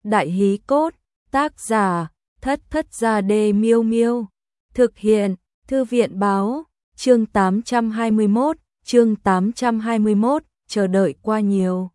Đại hí cốt, tác giả, Thất Thất Gia Đê Miêu Miêu. Thực hiện, Thư viện báo, chương 821, chờ đợi qua nhiều.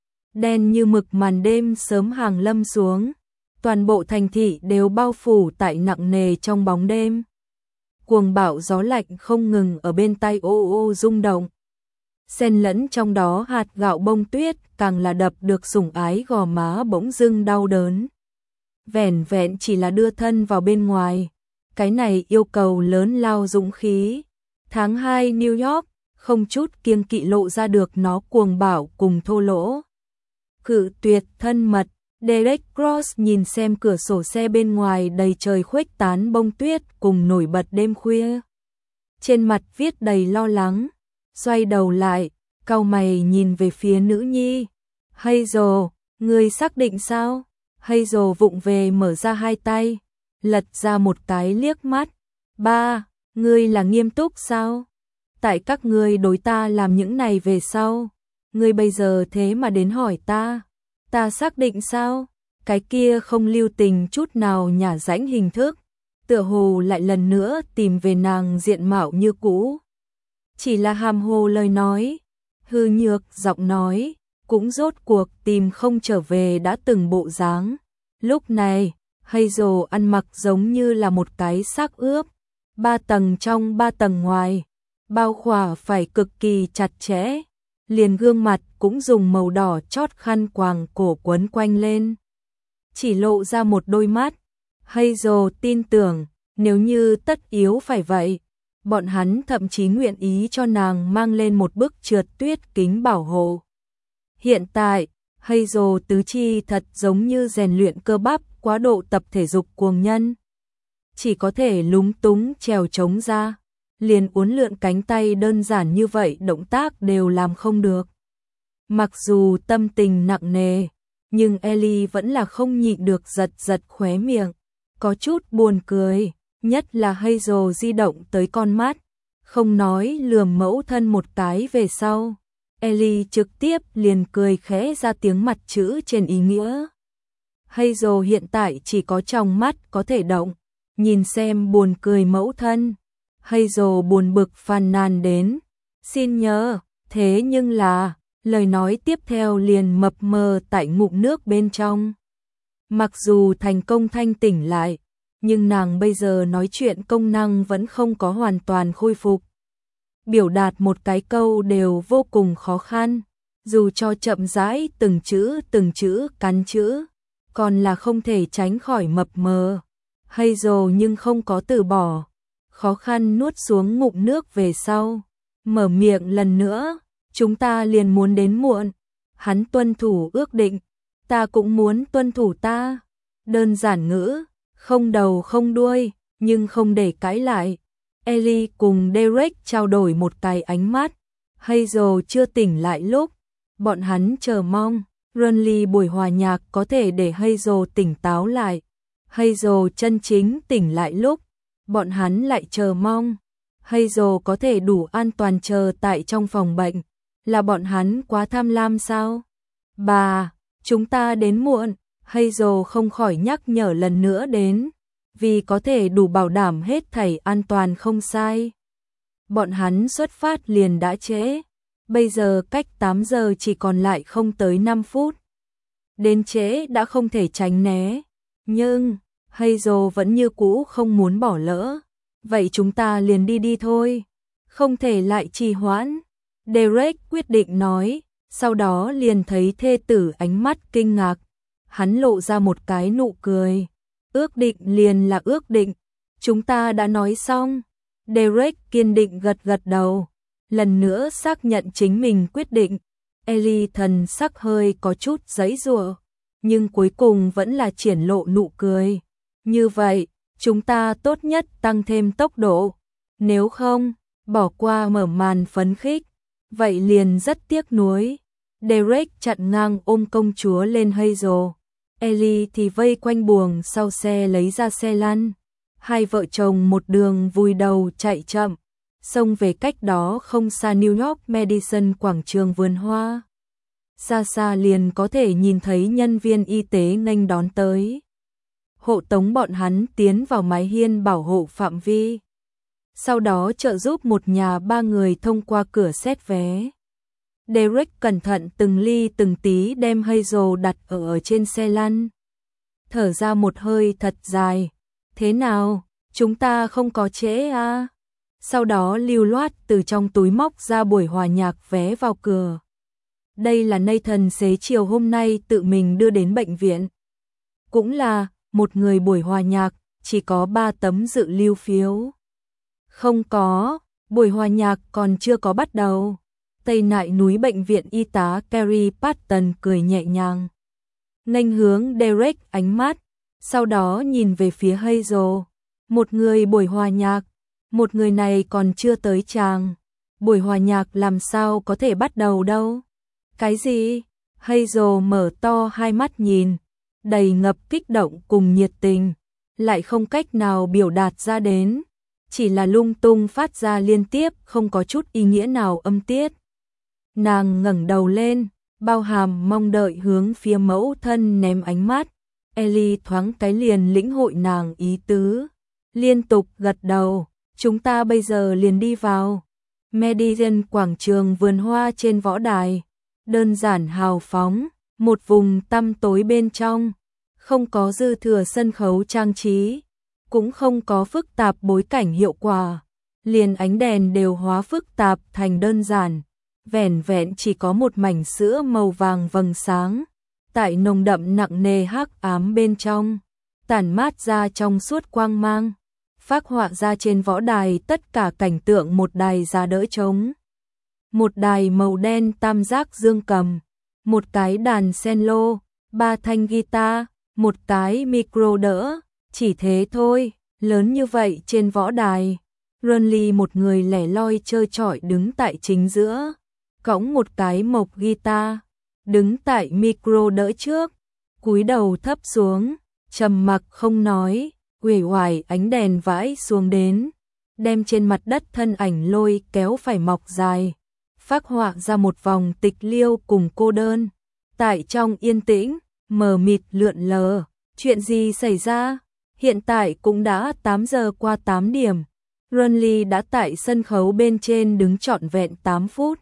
Đen như mực màn đêm sớm hàng lâm xuống, toàn bộ thành thị đều bao phủ tại nặng nề trong bóng đêm. Cuồng bạo gió lạnh không ngừng ở bên tai ô ô rung động. Xen lẫn trong đó hạt gạo bông tuyết càng là đập được sủng ái gò má bỗng dưng đau đớn. Vẻn vẹn chỉ là đưa thân vào bên ngoài, cái này yêu cầu lớn lao dũng khí. Tháng 2 New York, không chút kiêng kỵ lộ ra được nó cuồng bạo cùng thô lỗ. Cự tuyệt thân mật, Derek Cross nhìn xem cửa sổ xe bên ngoài đầy trời khuếch tán bông tuyết cùng nổi bật đêm khuya. Trên mặt viết đầy lo lắng, xoay đầu lại, cau mày nhìn về phía nữ nhi. Hazel, ngươi xác định sao? Hazel vụng về mở ra hai tay, lật ra một cái liếc mắt. Ba, ngươi là nghiêm túc sao? Tại các ngươi đối ta làm những này về sau, ngươi bây giờ thế mà đến hỏi ta. Ta xác định sao? Cái kia không lưu tình chút nào nhả rãnh hình thức, tựa hồ lại lần nữa tìm về nàng diện mạo như cũ. Chỉ là hàm hồ lời nói, hư nhược giọng nói, cũng rốt cuộc tìm không trở về đã từng bộ dáng. Lúc này, Hazel ăn mặc giống như là một cái xác ướp, 3 tầng trong 3 tầng ngoài, bao khỏa phải cực kỳ chặt chẽ, liền gương mặt cũng dùng màu đỏ chót khăn quàng cổ quấn quanh lên. Chỉ lộ ra một đôi mắt, Hazel tin tưởng, nếu như tất yếu phải vậy, bọn hắn thậm chí nguyện ý cho nàng mang lên một bức trượt tuyết kính bảo hộ. Hiện tại, Hazel tứ chi thật giống như rèn luyện cơ bắp quá độ tập thể dục cuồng nhân. Chỉ có thể lúng túng trèo trống ra, liền uốn lượn cánh tay đơn giản như vậy động tác đều làm không được. Mặc dù tâm tình nặng nề, nhưng Ellie vẫn là không nhịn được giật giật khóe miệng, có chút buồn cười, nhất là Hazel di động tới con mắt, không nói lườm mẫu thân một cái về sau. Ellie trực tiếp liền cười khẽ ra tiếng mặt chữ trên ý nghĩa. Hazel hiện tại chỉ có trong mắt có thể động, nhìn xem buồn cười mẫu thân. Hazel buồn bực phàn nàn đến, xin nhớ, thế nhưng là, lời nói tiếp theo liền mập mờ tại ngụm nước bên trong. Mặc dù thành công thanh tỉnh lại, nhưng nàng bây giờ nói chuyện công năng vẫn không có hoàn toàn khôi phục. Biểu đạt một cái câu đều vô cùng khó khăn, dù cho chậm rãi từng chữ cắn chữ, còn là không thể tránh khỏi mập mờ. Hazel nhưng không có từ bỏ, khó khăn nuốt xuống ngụm nước về sau, mở miệng lần nữa, chúng ta liền muốn đến muộn. Hắn tuân thủ ước định, ta cũng muốn tuân thủ ta. Đơn giản ngữ, không đầu không đuôi, nhưng không để cãi lại. Ellie cùng Derek trao đổi một cái ánh mắt. Hazel chưa tỉnh lại lúc, bọn hắn chờ mong Runley buổi hòa nhạc có thể để Hazel tỉnh táo lại. Hazel chân chính tỉnh lại lúc, bọn hắn lại chờ mong Hazel có thể đủ an toàn chờ tại trong phòng bệnh. Là bọn hắn quá tham lam sao? Bà, chúng ta đến muộn. Hazel không khỏi nhắc nhở lần nữa đến, vì có thể đủ bảo đảm hết thảy an toàn không sai. Bọn hắn xuất phát liền đã trễ, bây giờ cách 8 giờ chỉ còn lại không tới 5 phút. Đến trễ đã không thể tránh né, nhưng Hazel vẫn như cũ không muốn bỏ lỡ. Vậy chúng ta liền đi thôi, không thể lại trì hoãn. Derek quyết định nói, sau đó liền thấy thê tử ánh mắt kinh ngạc. Hắn lộ ra một cái nụ cười. Ước định liền là ước định, chúng ta đã nói xong. Derek kiên định gật gật đầu, lần nữa xác nhận chính mình quyết định. Ellie thần sắc hơi có chút giãy giụa, nhưng cuối cùng vẫn là triển lộ nụ cười. Như vậy, chúng ta tốt nhất tăng thêm tốc độ, nếu không, bỏ qua mở màn phấn khích, vậy liền rất tiếc nuối. Derek chặn ngang ôm công chúa lên Hazel. Ellie thì vây quanh buồng sau xe lấy ra xe lăn. Hai vợ chồng một đường vùi đầu chạy chậm, xông về cách đó không xa New York Madison quảng trường vườn hoa. xa xa liền có thể nhìn thấy nhân viên y tế nghênh đón tới. Hộ tống bọn hắn tiến vào mái hiên bảo hộ phạm vi. Sau đó trợ giúp một nhà ba người thông qua cửa xét vé. Derek cẩn thận từng ly từng tí đem Hazel đặt ở trên xe lăn. Thở ra một hơi thật dài. Thế nào, chúng ta không có trễ à? Sau đó lưu loát từ trong túi móc ra buổi hòa nhạc vé vào cửa. Đây là Nathan xế chiều hôm nay tự mình đưa đến bệnh viện. Cũng là một người buổi hòa nhạc, chỉ có 3 tấm dự lưu phiếu. Không có, buổi hòa nhạc còn chưa có bắt đầu. Tây Nại núi bệnh viện y tá Kerry Patton cười nhẹ nhàng. Nghênh hướng Derek ánh mắt, sau đó nhìn về phía Hazel. Một người buổi hòa nhạc, một người này còn chưa tới tràng. Buổi hòa nhạc làm sao có thể bắt đầu đâu. Cái gì? Hazel mở to hai mắt nhìn, đầy ngập kích động cùng nhiệt tình, lại không cách nào biểu đạt ra đến, chỉ là lung tung phát ra liên tiếp, không có chút ý nghĩa nào âm tiết. Nàng ngẩng đầu lên, bao hàm mong đợi hướng phía mẫu thân ném ánh mắt. Ellie thoáng cái liền lĩnh hội nàng ý tứ, liên tục gật đầu. Chúng ta bây giờ liền đi vào. Madison quảng trường vườn hoa trên võ đài, đơn giản hào phóng, một vùng tăm tối bên trong, không có dư thừa sân khấu trang trí, cũng không có phức tạp bối cảnh hiệu quả, liền ánh đèn đều hóa phức tạp thành đơn giản, vẻn vẹn chỉ có một mảnh sữa màu vàng vầng sáng, tại nồng đậm nặng nề hắc ám bên trong, tản mát ra trong suốt quang mang, phác họa ra trên võ đài tất cả cảnh tượng một đài giá đỡ trống. Một đài màu đen tam giác dương cầm, một cái đàn cello, 3 thanh guitar, một cái micro đỡ, chỉ thế thôi, lớn như vậy trên võ đài. Ronly một người lẻ loi trơ trọi đứng tại chính giữa, cõng một cái mộc guitar, đứng tại micro đỡ trước, cúi đầu thấp xuống, trầm mặc không nói, uể oải ánh đèn vãi xuống đến, đem trên mặt đất thân ảnh lôi kéo phải mọc dài, phác họa ra một vòng tịch liêu cùng cô đơn. Tại trong yên tĩnh, mờ mịt lượn lờ, chuyện gì xảy ra? Hiện tại cũng đã 8 giờ qua 8 điểm. Ronly đã tại sân khấu bên trên đứng trọn vẹn 8 phút.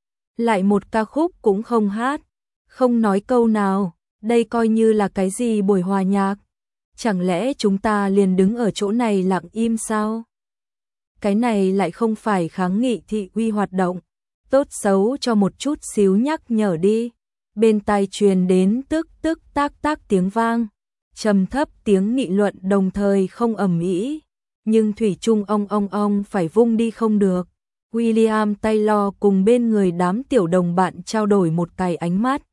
Lại một ca khúc cũng không hát, không nói câu nào, đây coi như là cái gì buổi hòa nhạc? Chẳng lẽ chúng ta liền đứng ở chỗ này lặng im sao? Cái này lại không phải kháng nghị thị uy hoạt động, tốt xấu cho một chút xíu nhắc nhở đi. Bên tai truyền đến tức tức tác tác tiếng vang, trầm thấp tiếng nghị luận đồng thời không ầm ĩ, nhưng thủy chung ong phải vung đi không được. William Taylor cùng bên người đám tiểu đồng bạn trao đổi một cái ánh mắt.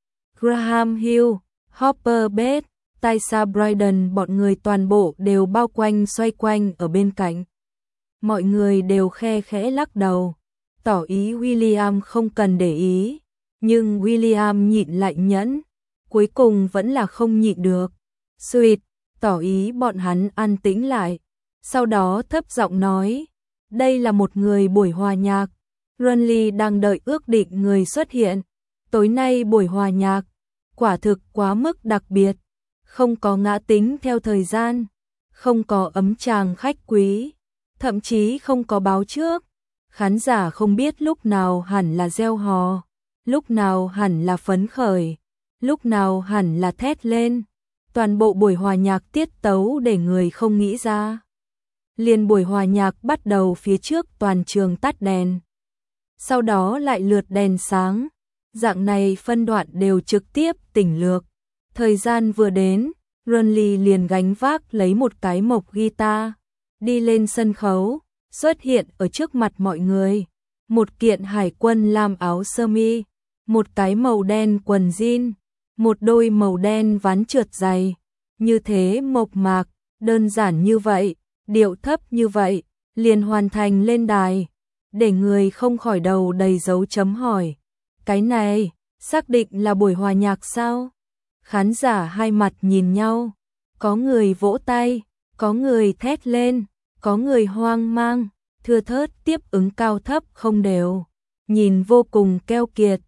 Graham Hill, Hopper Bates, Tysa Bryden bọn người toàn bộ đều bao quanh xoay quanh ở bên cạnh. Mọi người đều khe khẽ lắc đầu, tỏ ý William không cần để ý, nhưng William nhịn lại nhẫn, cuối cùng vẫn là không nhịn được. Sweet, tỏ ý bọn hắn an tĩnh lại, sau đó thấp giọng nói, đây là một người buổi hòa nhạc, Ronly đang đợi ước định người xuất hiện, tối nay buổi hòa nhạc, quả thực quá mức đặc biệt, không có ngã tính theo thời gian, không có ấm tràng khách quý, thậm chí không có báo trước, khán giả không biết lúc nào hẳn là reo hò, lúc nào hẳn là phấn khởi, lúc nào hẳn là thét lên, toàn bộ buổi hòa nhạc tiết tấu để người không nghĩ ra. Liền buổi hòa nhạc bắt đầu phía trước toàn trường tắt đèn, sau đó lại lượt đèn sáng, dạng này phân đoạn đều trực tiếp tỉnh lược. Thời gian vừa đến, Ronly liền gánh vác lấy một cái mộc guitar, đi lên sân khấu, xuất hiện ở trước mặt mọi người. Một kiện hải quân lam áo sơ mi, một cái màu đen quần jean, một đôi màu đen ván trượt dày, như thế mộc mạc, đơn giản như vậy, điệu thấp như vậy, liền hoàn thành lên đài, để người không khỏi đầu đầy dấu chấm hỏi. Cái này, xác định là buổi hòa nhạc sao? Khán giả hai mặt nhìn nhau, có người vỗ tay, có người thét lên, có người hoang mang, thưa thớt tiếp ứng cao thấp không đều, nhìn vô cùng keo kiệt,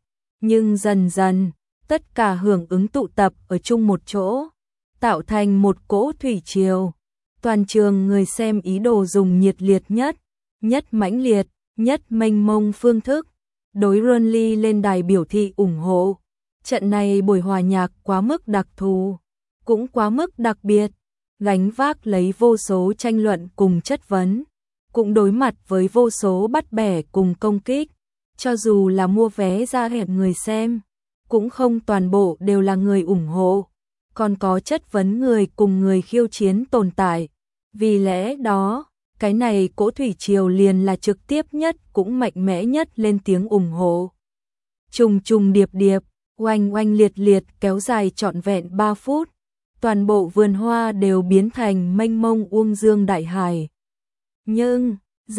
Nhưng dần dần, tất cả hưởng ứng tụ tập ở chung một chỗ, tạo thành một cỗ thủy triều. Toàn trường người xem ý đồ dùng nhiệt liệt nhất, nhất mãnh liệt, nhất mênh mông phương thức đối Renly lên đài biểu thị ủng hộ. Trận này buổi hòa nhạc quá mức đặc thù, cũng quá mức đặc biệt, gánh vác lấy vô số tranh luận cùng chất vấn, cũng đối mặt với vô số bắt bẻ cùng công kích. Cho dù là mua vé ra hẹn người xem, cũng không toàn bộ đều là người ủng hộ, còn có chất vấn người cùng người khiêu chiến tồn tại. Vì lẽ đó, cái này cỗ thủy triều liền là trực tiếp nhất cũng mạnh mẽ nhất lên tiếng ủng hộ. Trùng trùng điệp điệp, oanh oanh liệt liệt kéo dài trọn vẹn 3 phút, toàn bộ vườn hoa đều biến thành mênh mông uông dương đại hải. Nhưng,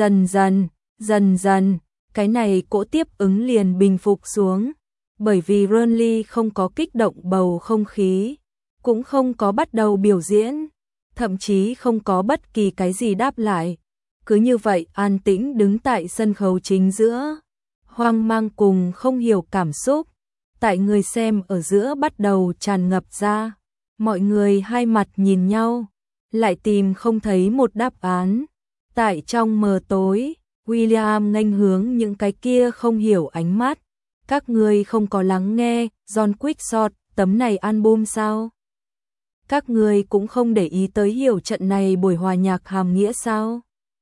dần dần, cái này cỗ tiếp ứng liền bình phục xuống, bởi vì Renly không có kích động bầu không khí, cũng không có bắt đầu biểu diễn, thậm chí không có bất kỳ cái gì đáp lại. Cứ như vậy an tĩnh đứng tại sân khấu chính giữa, hoang mang cùng không hiểu cảm xúc, tại người xem ở giữa bắt đầu tràn ngập ra. Mọi người hai mặt nhìn nhau, lại tìm không thấy một đáp án. Tại trong mờ tối, William nghênh hướng những cái kia không hiểu ánh mắt. Các ngươi không có lắng nghe John Quickshot tấm này album sao? Các ngươi cũng không để ý tới hiểu trận này buổi hòa nhạc hàm nghĩa sao?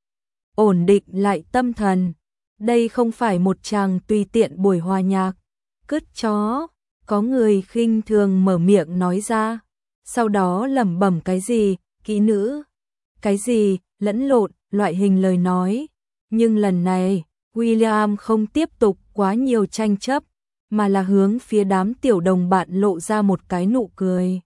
Ổn định lại tâm thần, đây không phải một tràng tùy tiện buổi hòa nhạc. Cứt chó, có người khinh thường mở miệng nói ra, sau đó lẩm bẩm cái gì, kỹ nữ, cái gì, lẫn lộn, loại hình lời nói. Nhưng lần này, William không tiếp tục quá nhiều tranh chấp, mà là hướng phía đám tiểu đồng bạn lộ ra một cái nụ cười.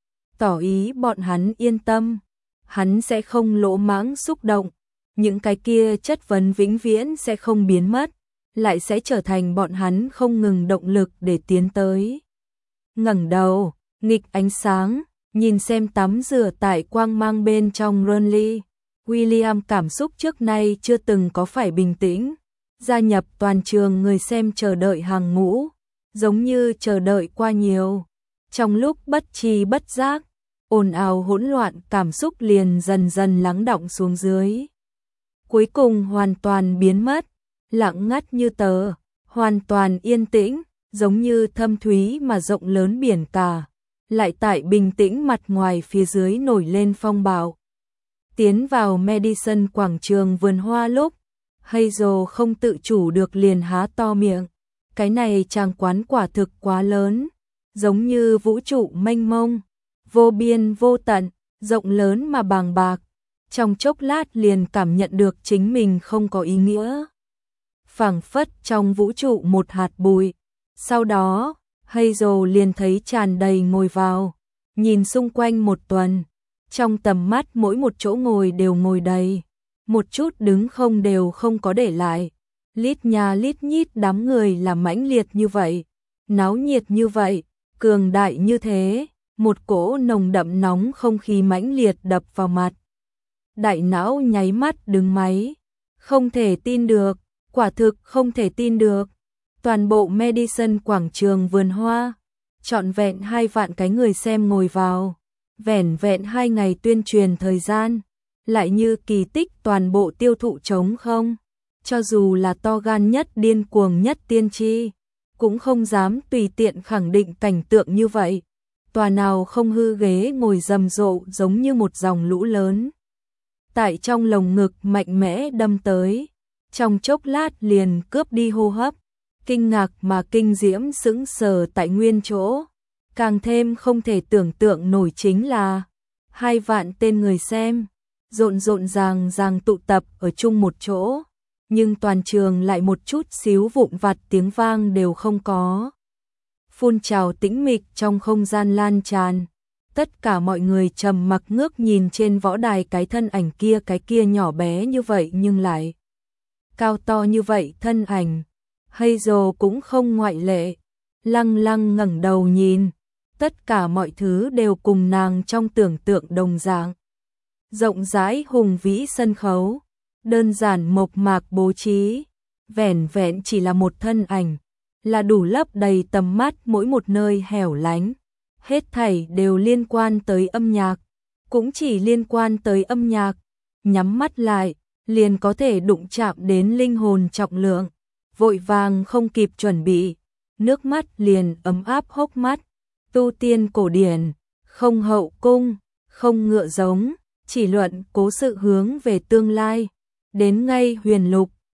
Tỏ ý bọn hắn yên tâm, hắn sẽ không lỗ mãng xúc động, những cái kia chất vấn vĩnh viễn sẽ không biến mất, lại sẽ trở thành bọn hắn không ngừng động lực để tiến tới. Ngẩng đầu, nghịch ánh sáng, nhìn xem tắm rửa tại quang mang bên trong Renly. William cảm xúc trước nay chưa từng có phải bình tĩnh, gia nhập toàn trường người xem chờ đợi hàng ngũ, giống như chờ đợi qua nhiều. Trong lúc bất tri bất giác, ồn ào hỗn loạn cảm xúc liền dần dần lắng đọng xuống dưới. Cuối cùng hoàn toàn biến mất, lặng ngắt như tờ, hoàn toàn yên tĩnh, giống như thâm thúy mà rộng lớn biển cả, lại tại bình tĩnh mặt ngoài phía dưới nổi lên phong bạo. Tiến vào Madison quảng trường vườn hoa lúc, Hazel không tự chủ được liền há to miệng. Cái này tràng quán quả thực quá lớn, giống như vũ trụ mênh mông, vô biên vô tận, rộng lớn mà bàng bạc. Trong chốc lát liền cảm nhận được chính mình không có ý nghĩa. Phảng phất trong vũ trụ một hạt bụi. Sau đó, Hazel liền thấy tràn đầy ngồi vào, nhìn xung quanh một tuần. Trong tầm mắt mỗi một chỗ ngồi đều ngồi đầy, một chút đứng không đều không có để lại. Lít nhà lít nhít đám người là mãnh liệt như vậy, náo nhiệt như vậy, cường đại như thế, một cỗ nồng đậm nóng không khí mãnh liệt đập vào mặt. Đại não nháy mắt đứng máy, không thể tin được, quả thực không thể tin được. Toàn bộ Madison quảng trường vườn hoa, trọn vẹn 2 vạn cái người xem ngồi vào, vẻn vẹn 2 ngày tuyên truyền thời gian, lại như kỳ tích toàn bộ tiêu thụ trống không. Cho dù là to gan nhất điên cuồng nhất tiên tri, cũng không dám tùy tiện khẳng định cảnh tượng như vậy. Tòa nào không hư ghế ngồi rầm rộ giống như một dòng lũ lớn. Tại trong lồng ngực mạnh mẽ đâm tới, trong chốc lát liền cướp đi hô hấp, kinh ngạc mà kinh diễm sững sờ tại nguyên chỗ. Càng thêm không thể tưởng tượng nổi chính là 2 vạn tên người xem, rộn ràng tụ tập ở chung một chỗ, nhưng toàn trường lại một chút xíu vụn vặt tiếng vang đều không có. Phun trào tĩnh mịch trong không gian lan tràn, tất cả mọi người trầm mặc ngước nhìn trên võ đài cái thân ảnh kia, cái kia nhỏ bé như vậy nhưng lại cao to như vậy thân ảnh. Hazel cũng không ngoại lệ, lăng lăng ngẩng đầu nhìn, tất cả mọi thứ đều cùng nàng trong tưởng tượng đồng dạng. Rộng rãi hùng vĩ sân khấu, đơn giản mộc mạc bố trí, vẻn vẹn chỉ là một thân ảnh, là đủ lấp đầy tầm mắt mỗi một nơi hẻo lánh. Hết thảy đều liên quan tới âm nhạc, cũng chỉ liên quan tới âm nhạc, nhắm mắt lại, liền có thể đụng chạm đến linh hồn trọng lượng, vội vàng không kịp chuẩn bị, nước mắt liền ấm áp hốc mắt. Tu tiên cổ điển, không hậu cung, không ngựa giống, chỉ luận cố sự hướng về tương lai. Đến ngay huyền lục,